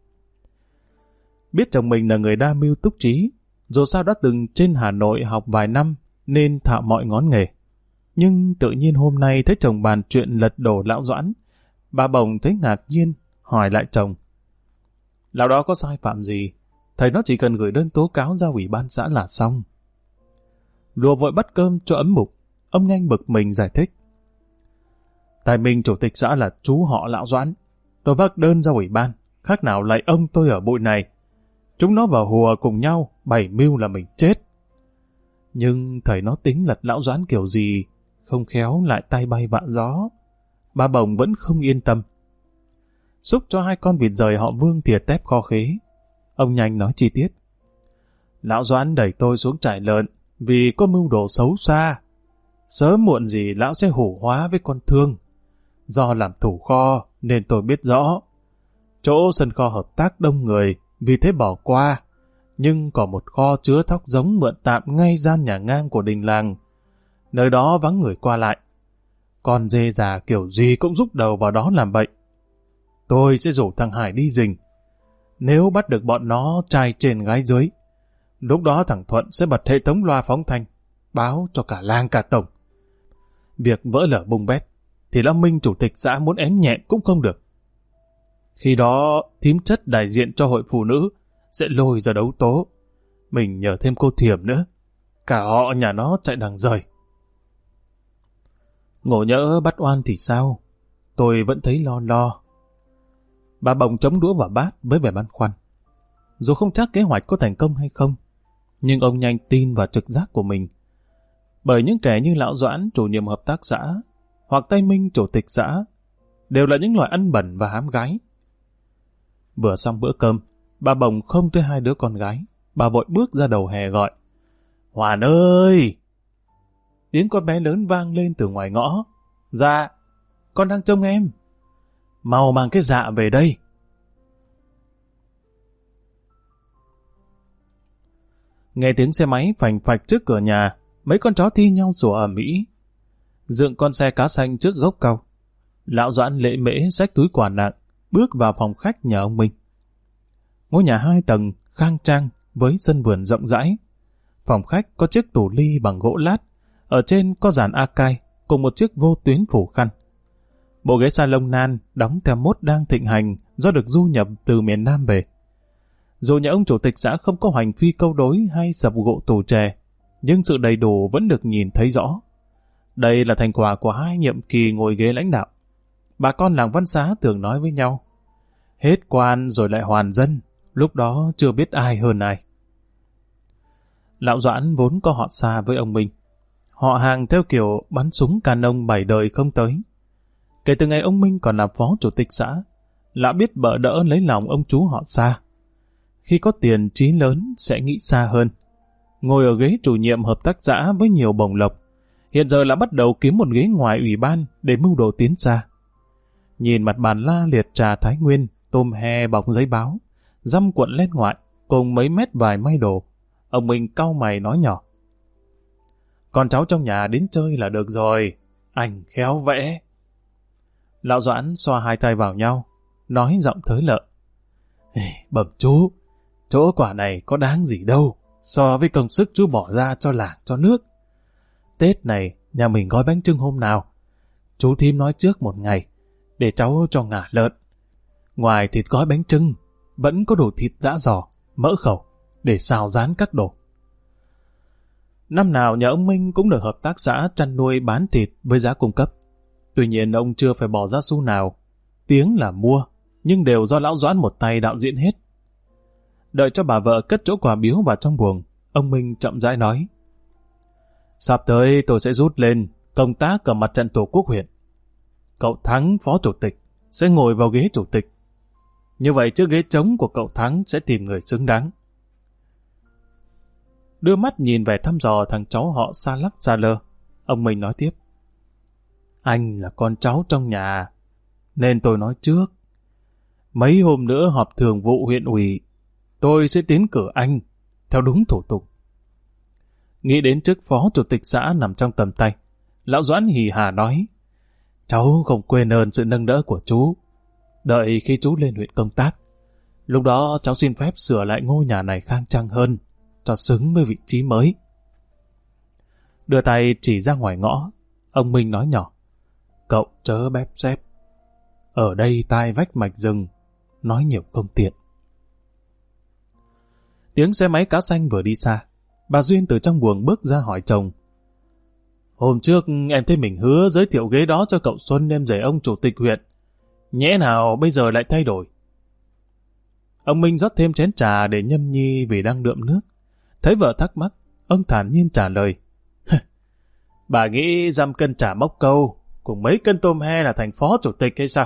Biết chồng mình là người đa mưu túc trí, dù sao đã từng trên Hà Nội học vài năm nên thạo mọi ngón nghề. Nhưng tự nhiên hôm nay thấy chồng bàn chuyện lật đổ lão Doãn, bà Bồng thấy ngạc nhiên, hỏi lại chồng. Lão đó có sai phạm gì? Thầy nó chỉ cần gửi đơn tố cáo ra ủy ban xã là xong. Lùa vội bắt cơm cho ấm bụng, ông Nhanh bực mình giải thích. Tại mình chủ tịch xã là chú họ lão Doãn, tôi vác đơn ra ủy ban, khác nào lại ông tôi ở bụi này. Chúng nó vào hùa cùng nhau, bày mưu là mình chết. Nhưng thầy nó tính lật lão Doãn kiểu gì, không khéo lại tay bay vạ gió. Bà Bồng vẫn không yên tâm. Xúc cho hai con vịt rời họ Vương thìa tép kho khế. Ông Nhanh nói chi tiết. Lão Doãn đẩy tôi xuống trại lợn vì có mưu đồ xấu xa. Sớm muộn gì lão sẽ hủ hóa với con Thương. Do làm thủ kho nên tôi biết rõ. Chỗ sân kho hợp tác đông người, vì thế bỏ qua. Nhưng có một kho chứa thóc giống mượn tạm ngay gian nhà ngang của đình làng. Nơi đó vắng người qua lại. Con dê già kiểu gì cũng rúc đầu vào đó làm bậy. Tôi sẽ rủ thằng Hải đi rình. Nếu bắt được bọn nó trai trên gái dưới, lúc đó thằng Thuận sẽ bật hệ thống loa phóng thanh, báo cho cả làng cả tổng. Việc vỡ lở bung bét, thì lão Minh chủ tịch xã muốn ém nhẹm cũng không được. Khi đó, thím Chất đại diện cho hội phụ nữ sẽ lôi ra đấu tố. Mình nhờ thêm cô Thiểm nữa. Cả họ nhà nó chạy đằng rời. Ngộ nhỡ bắt oan thì sao? Tôi vẫn thấy lo lo. Bà Bồng chống đũa vào bát với vẻ băn khoăn. Dù không chắc kế hoạch có thành công hay không, nhưng ông Nhanh tin vào trực giác của mình. Bởi những kẻ như lão Doãn, chủ nhiệm hợp tác xã, hoặc Tây Minh, chủ tịch xã, đều là những loại ăn bẩn và hám gái. Vừa xong bữa cơm, bà Bồng không thấy hai đứa con gái. Bà vội bước ra đầu hè gọi. Hoàn ơi! Tiếng con bé lớn vang lên từ ngoài ngõ. Dạ, con đang trông em. Mau mang cái dạ về đây. Nghe tiếng xe máy phành phạch trước cửa nhà, mấy con chó thi nhau sủa ầm ĩ. Dựng con xe cá xanh trước gốc cau, Lão Doãn lễ mễ xách túi quà nặng, bước vào phòng khách nhà ông Minh. Ngôi nhà 2 tầng, khang trang, với sân vườn rộng rãi. Phòng khách có chiếc tủ ly bằng gỗ lát, ở trên có dàn Akai cùng một chiếc vô tuyến phủ khăn. Bộ ghế salon nan đóng theo mốt đang thịnh hành do được du nhập từ miền Nam về. Dù nhà ông chủ tịch xã không có hoành phi câu đối hay sập gỗ tủ chè, nhưng sự đầy đủ vẫn được nhìn thấy rõ. Đây là thành quả của 2 nhiệm kỳ ngồi ghế lãnh đạo. Bà con làng Văn Xá thường nói với nhau, hết quan rồi lại hoàn dân, lúc đó chưa biết ai hơn ai. Lão Doãn vốn có họ xa với ông Minh. Họ hàng theo kiểu bắn súng canon 7 đời không tới. Kể từ ngày ông Minh còn làm phó chủ tịch xã, lão biết bợ đỡ lấy lòng ông chú họ xa. Khi có tiền chí lớn sẽ nghĩ xa hơn. Ngồi ở ghế chủ nhiệm hợp tác xã với nhiều bổng lộc, hiện giờ là bắt đầu kiếm một ghế ngoài ủy ban để mưu đồ tiến xa. Nhìn mặt bàn la liệt trà Thái Nguyên, tôm he bọc giấy báo, dăm cuộn lên ngoại, cùng mấy mét vài may đồ, ông Minh cau mày nói nhỏ. Con cháu trong nhà đến chơi là được rồi, anh khéo vẽ. Lão Doãn xoa 2 tay vào nhau, nói giọng thới lợ. Bẩm chú, chỗ quả này có đáng gì đâu, so với công sức chú bỏ ra cho làng cho nước. Tết này, nhà mình gói bánh chưng hôm nào? Chú thím nói trước 1 ngày, để cháu cho ngả lợn. Ngoài thịt gói bánh chưng, vẫn có đồ thịt giã giò, mỡ khẩu, để xào rán các đồ. Năm nào nhà ông Minh cũng được hợp tác xã chăn nuôi bán thịt với giá cung cấp. Tuy nhiên ông chưa phải bỏ ra xu nào. Tiếng là mua, nhưng đều do lão Doãn một tay đạo diễn hết. Đợi cho bà vợ cất chỗ quà biếu vào trong buồng, ông Minh chậm rãi nói. Sắp tới tôi sẽ rút lên công tác ở mặt trận tổ quốc huyện. Cậu Thắng phó chủ tịch sẽ ngồi vào ghế chủ tịch. Như vậy chiếc ghế trống của cậu Thắng sẽ tìm người xứng đáng. Đưa mắt nhìn về thăm dò thằng cháu họ xa lắc xa lơ, ông Minh nói tiếp. Anh là con cháu trong nhà, nên tôi nói trước. Mấy hôm nữa họp thường vụ huyện ủy, tôi sẽ tiến cử anh theo đúng thủ tục. Nghĩ đến chức phó chủ tịch xã nằm trong tầm tay, lão Doãn hì hà nói. Cháu không quên ơn sự nâng đỡ của chú. Đợi khi chú lên huyện công tác, lúc đó cháu xin phép sửa lại ngôi nhà này khang trang hơn, cho xứng với vị trí mới. Đưa tay chỉ ra ngoài ngõ, ông Minh nói nhỏ. Cậu chớ bép xép. Ở đây tai vách mạch rừng, nói nhiều không tiện. Tiếng xe máy cá xanh vừa đi xa, bà Duyên từ trong buồng bước ra hỏi chồng. Hôm trước em thấy mình hứa giới thiệu ghế đó cho cậu Xuân em rể ông chủ tịch huyện. Nhẽ nào bây giờ lại thay đổi? Ông Minh rót thêm chén trà để nhâm nhi vì đang đượm nước. Thấy vợ thắc mắc, ông thản nhiên trả lời. Bà nghĩ dăm cân chả mốc câu, cùng mấy cân tôm he là thành phó chủ tịch hay sao?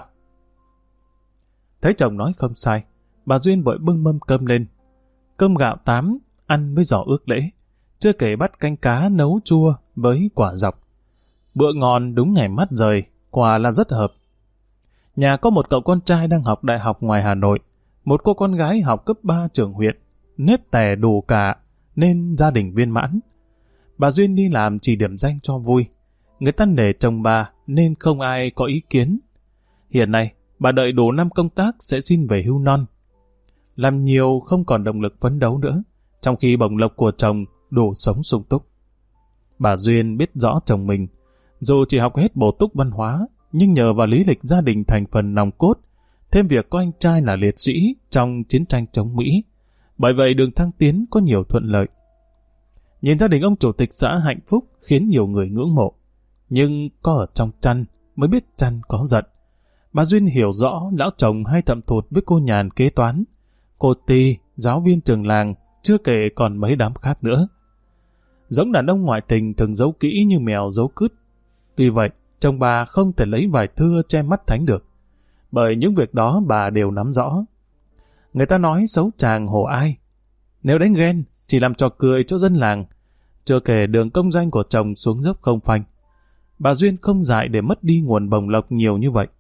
Thấy chồng nói không sai, bà Duyên vội bưng mâm cơm lên. Cơm gạo 8, ăn với giò ước lễ. Chưa kể bắt canh cá nấu chua với quả dọc. Bữa ngon đúng ngày mắt rời, quả là rất hợp. Nhà có một cậu con trai đang học đại học ngoài Hà Nội, một cô con gái học cấp 3 trường huyện, nếp tè đủ cả, nên gia đình viên mãn. Bà Duyên đi làm chỉ điểm danh cho vui. Người ta nể chồng bà nên không ai có ý kiến. Hiện nay, bà đợi đủ năm công tác sẽ xin về hưu non. Làm nhiều không còn động lực phấn đấu nữa, trong khi bổng lộc của chồng đủ sống sung túc. Bà Duyên biết rõ chồng mình, dù chỉ học hết bổ túc văn hóa, nhưng nhờ vào lý lịch gia đình thành phần nòng cốt, thêm việc có anh trai là liệt sĩ trong chiến tranh chống Mỹ. Bởi vậy đường thăng tiến có nhiều thuận lợi. Nhìn gia đình ông chủ tịch xã hạnh phúc khiến nhiều người ngưỡng mộ. Nhưng có ở trong chăn mới biết chăn có giận. Bà Duyên hiểu rõ lão chồng hay thậm thụt với cô nhàn kế toán, cô Ti, giáo viên trường làng, chưa kể còn mấy đám khác nữa. Giống đàn ông ngoại tình thường giấu kỹ như mèo giấu cứt. Tuy vậy, chồng bà không thể lấy vài thưa che mắt thánh được. Bởi những việc đó bà đều nắm rõ. Người ta nói xấu chàng hổ ai. Nếu đánh ghen, chỉ làm trò cười cho dân làng. Chưa kể đường công danh của chồng xuống dốc không phanh. Bà Duyên không dại để mất đi nguồn bổng lộc nhiều như vậy.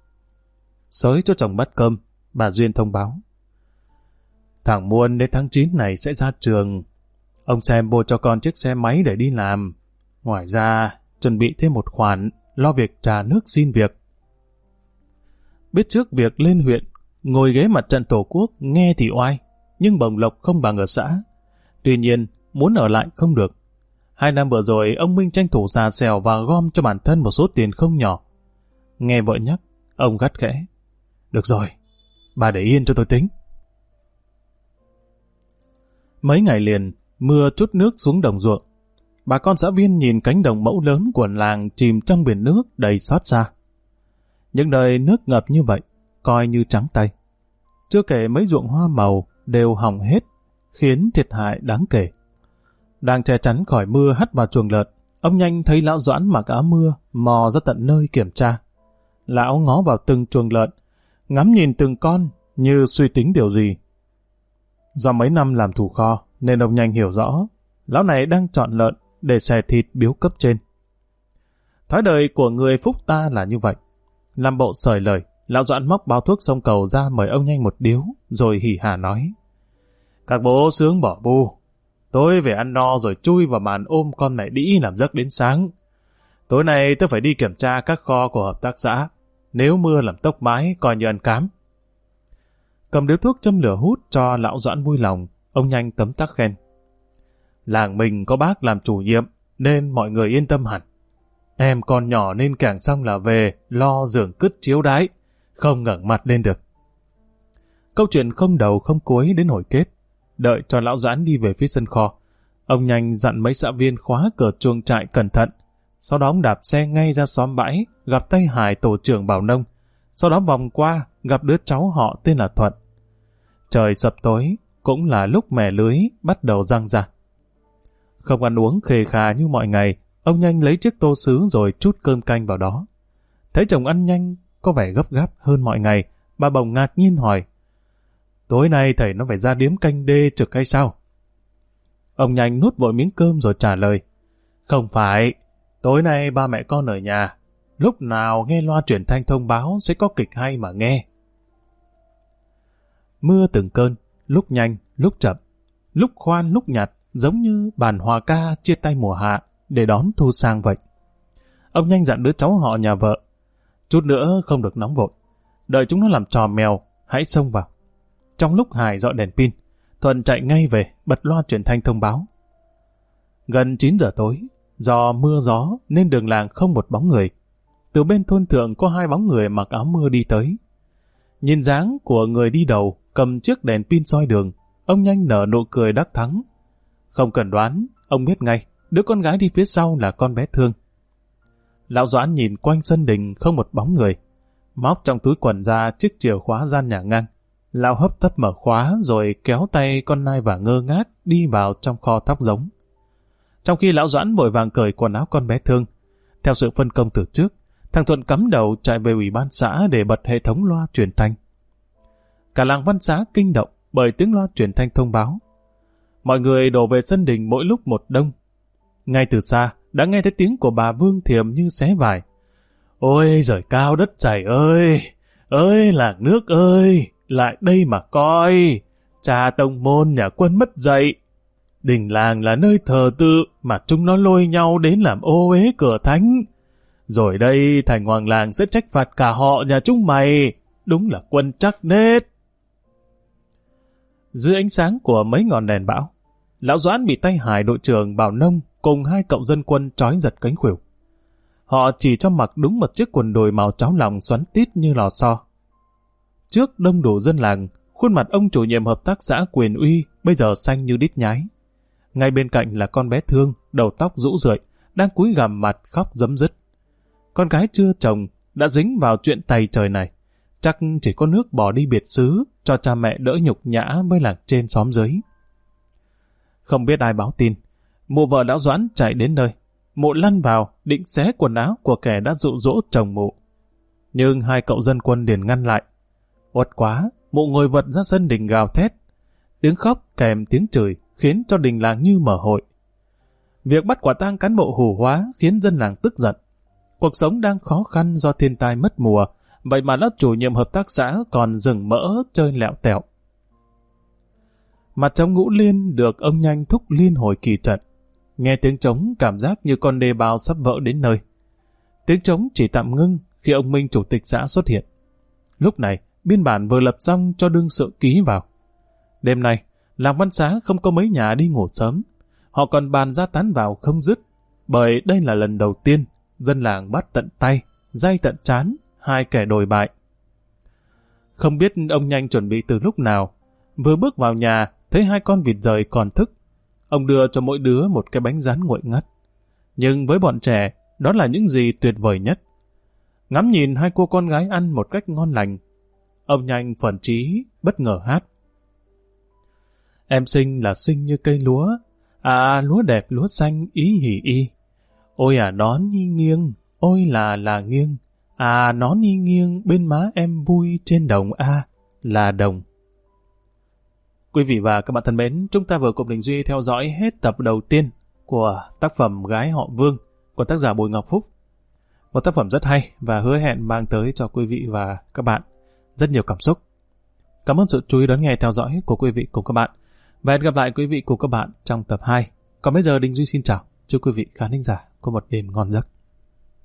Xới cho chồng bát cơm, bà Duyên thông báo. Thằng Muôn đến tháng 9 này sẽ ra trường. Ông xem mua cho con chiếc xe máy để đi làm. Ngoài ra, chuẩn bị thêm một khoản, lo việc trả nước xin việc. Biết trước việc lên huyện, ngồi ghế mặt trận Tổ quốc nghe thì oai, nhưng bổng lộc không bằng ở xã. Tuy nhiên, muốn ở lại không được. 2 năm vừa rồi, ông Minh tranh thủ xà xèo và gom cho bản thân một số tiền không nhỏ. Nghe vợ nhắc, ông gắt khẽ. Được rồi, bà để yên cho tôi tính. Mấy ngày liền, mưa trút nước xuống đồng ruộng. Bà con xã viên nhìn cánh đồng mẫu lớn của làng chìm trong biển nước đầy xót xa. Những nơi nước ngập như vậy, coi như trắng tay. Chưa kể mấy ruộng hoa màu đều hỏng hết, khiến thiệt hại đáng kể. Đang che chắn khỏi mưa hắt vào chuồng lợn, ông Nhanh thấy lão Doãn mặc áo mưa mò ra tận nơi kiểm tra. Lão ngó vào từng chuồng lợn, ngắm nhìn từng con như suy tính điều gì. Do mấy năm làm thủ kho nên ông Nhanh hiểu rõ, lão này đang chọn lợn để xẻ thịt biếu cấp trên. Thói đời của người Phúc ta là như vậy. Làm bộ sởi lời, lão Doãn móc bao thuốc sông cầu ra mời ông Nhanh một điếu, rồi hỉ hả nói. Các bố sướng bỏ bu. Tôi về ăn no rồi chui vào màn ôm con mẹ đĩ làm giấc đến sáng. Tối nay tôi phải đi kiểm tra các kho của hợp tác xã. Nếu mưa làm tốc mái, coi như ăn cám. Cầm điếu thuốc châm lửa hút cho lão Doãn vui lòng, ông Nhanh tấm tắc khen. Làng mình có bác làm chủ nhiệm, nên mọi người yên tâm hẳn. Em còn nhỏ nên càng xong là về, lo giường cứt chiếu đái, không ngẩng mặt lên được. Câu chuyện không đầu không cuối đến hồi kết. Đợi cho lão Doãn đi về phía sân kho, ông Nhanh dặn mấy xã viên khóa cửa chuồng trại cẩn thận. Sau đó ông đạp xe ngay ra xóm bãi, gặp tay Hải tổ trưởng Bảo Nông. Sau đó vòng qua, gặp đứa cháu họ tên là Thuận. Trời sập tối, cũng là lúc mẻ lưới bắt đầu răng ra. Không ăn uống khề khà như mọi ngày, ông Nhanh lấy chiếc tô sứ rồi trút cơm canh vào đó. Thấy chồng ăn nhanh, có vẻ gấp gáp hơn mọi ngày, bà bỗng ngạc nhiên hỏi. Tối nay thầy nó phải ra điếm canh đê trực hay sao? Ông Nhanh nuốt vội miếng cơm rồi trả lời. Không phải, tối nay ba mẹ con ở nhà. Lúc nào nghe loa truyền thanh thông báo sẽ có kịch hay mà nghe. Mưa từng cơn, lúc nhanh, lúc chậm, lúc khoan lúc nhạt, giống như bàn hòa ca chia tay mùa hạ để đón thu sang vậy. Ông Nhanh dặn đứa cháu họ nhà vợ. Chút nữa không được nóng vội. Đợi chúng nó làm trò mèo, hãy xông vào. Trong lúc Hải dọi đèn pin, Thuận chạy ngay về, bật loa truyền thanh thông báo. Gần 9 giờ tối, do mưa gió nên đường làng không một bóng người. Từ bên thôn thượng có 2 bóng người mặc áo mưa đi tới. Nhìn dáng của người đi đầu, cầm chiếc đèn pin soi đường, ông Nhanh nở nụ cười đắc thắng. Không cần đoán, ông biết ngay, đứa con gái đi phía sau là con bé Thương. Lão Doãn nhìn quanh sân đình không một bóng người, móc trong túi quần ra chiếc chìa khóa gian nhà ngang. Lão hấp tấp mở khóa rồi kéo tay con nai và ngơ ngác đi vào trong kho thóc giống. Trong khi lão Doãn vội vàng cởi quần áo con bé Thương, theo sự phân công từ trước, thằng Thuận cắm đầu chạy về ủy ban xã để bật hệ thống loa truyền thanh. Cả làng Văn Xá kinh động bởi tiếng loa truyền thanh thông báo. Mọi người đổ về sân đình mỗi lúc một đông. Ngay từ xa đã nghe thấy tiếng của bà Vương Thiềm như xé vải. Ôi giời cao đất chảy ơi! Ơi làng nước ơi! Lại đây mà coi! Cha tông môn nhà Quân mất dạy. Đình làng là nơi thờ tự mà chúng nó lôi nhau đến làm ô uế cửa thánh. Rồi đây thành hoàng làng sẽ trách phạt cả họ nhà chúng mày. Đúng là Quân chắc nết. Dưới ánh sáng của mấy ngọn đèn bão, lão Doãn bị tay Hải đội trưởng Bảo Nông cùng 2 cậu dân quân trói giật cánh khuỷu. Họ chỉ cho mặc đúng một chiếc quần đùi màu cháo lòng xoắn tít như lò xo. Trước đông đủ dân làng, khuôn mặt ông chủ nhiệm hợp tác xã Quyền Uy bây giờ xanh như đít nhái. Ngay bên cạnh là con bé Thương, đầu tóc rũ rượi, đang cúi gằm mặt khóc rấm rứt. Con gái chưa chồng đã dính vào chuyện tày trời này. Chắc chỉ có nước bỏ đi biệt xứ cho cha mẹ đỡ nhục nhã với làng trên xóm dưới. Không biết ai báo tin, mụ vợ lão Doãn chạy đến nơi. Mụ lăn vào định xé quần áo của kẻ đã dụ dỗ chồng mụ. Nhưng 2 cậu dân quân liền ngăn lại. Uất quá, mụ ngồi vật ra sân đình gào thét. Tiếng khóc kèm tiếng chửi khiến cho đình làng như mở hội. Việc bắt quả tang cán bộ hủ hóa khiến dân làng tức giận. Cuộc sống đang khó khăn do thiên tai mất mùa, vậy mà lão chủ nhiệm hợp tác xã còn dừng mỡ chơi lẹo tẹo. Mặt trống Ngũ Liên được ông Nhanh thúc liên hồi kỳ trận. Nghe tiếng trống cảm giác như con đê bao sắp vỡ đến nơi. Tiếng trống chỉ tạm ngưng khi ông Minh chủ tịch xã xuất hiện. Lúc này, biên bản vừa lập xong cho đương sự ký vào. Đêm nay, làng Văn Xá không có mấy nhà đi ngủ sớm. Họ còn bàn ra tán vào không dứt, bởi đây là lần đầu tiên dân làng bắt tận tay, day tận trán, hai kẻ đồi bại. Không biết ông Nhanh chuẩn bị từ lúc nào, vừa bước vào nhà, thấy hai con vịt rời còn thức. Ông đưa cho mỗi đứa một cái bánh rán nguội ngắt. Nhưng với bọn trẻ, đó là những gì tuyệt vời nhất. Ngắm nhìn hai cô con gái ăn một cách ngon lành, ông Nhanh phấn trí, bất ngờ hát. Em xinh là xinh như cây lúa, à lúa đẹp lúa xanh ý hỉ y. Ôi à nón nhi nghiêng, ôi là nghiêng, à nón nhi nghiêng bên má em vui trên đồng a, là đồng. Quý vị và các bạn thân mến, chúng ta vừa cùng Đình Duy theo dõi hết tập đầu tiên của tác phẩm Gái họ Vương của tác giả Bùi Ngọc Phúc. Một tác phẩm rất hay và hứa hẹn mang tới cho quý vị và các bạn rất nhiều cảm xúc. Cảm ơn sự chú ý đón nghe theo dõi của quý vị cùng các bạn. Và hẹn gặp lại quý vị cùng các bạn trong tập 2. Còn bây giờ Đình Duy xin chào. Chúc quý vị khán thính giả có một đêm ngon giấc.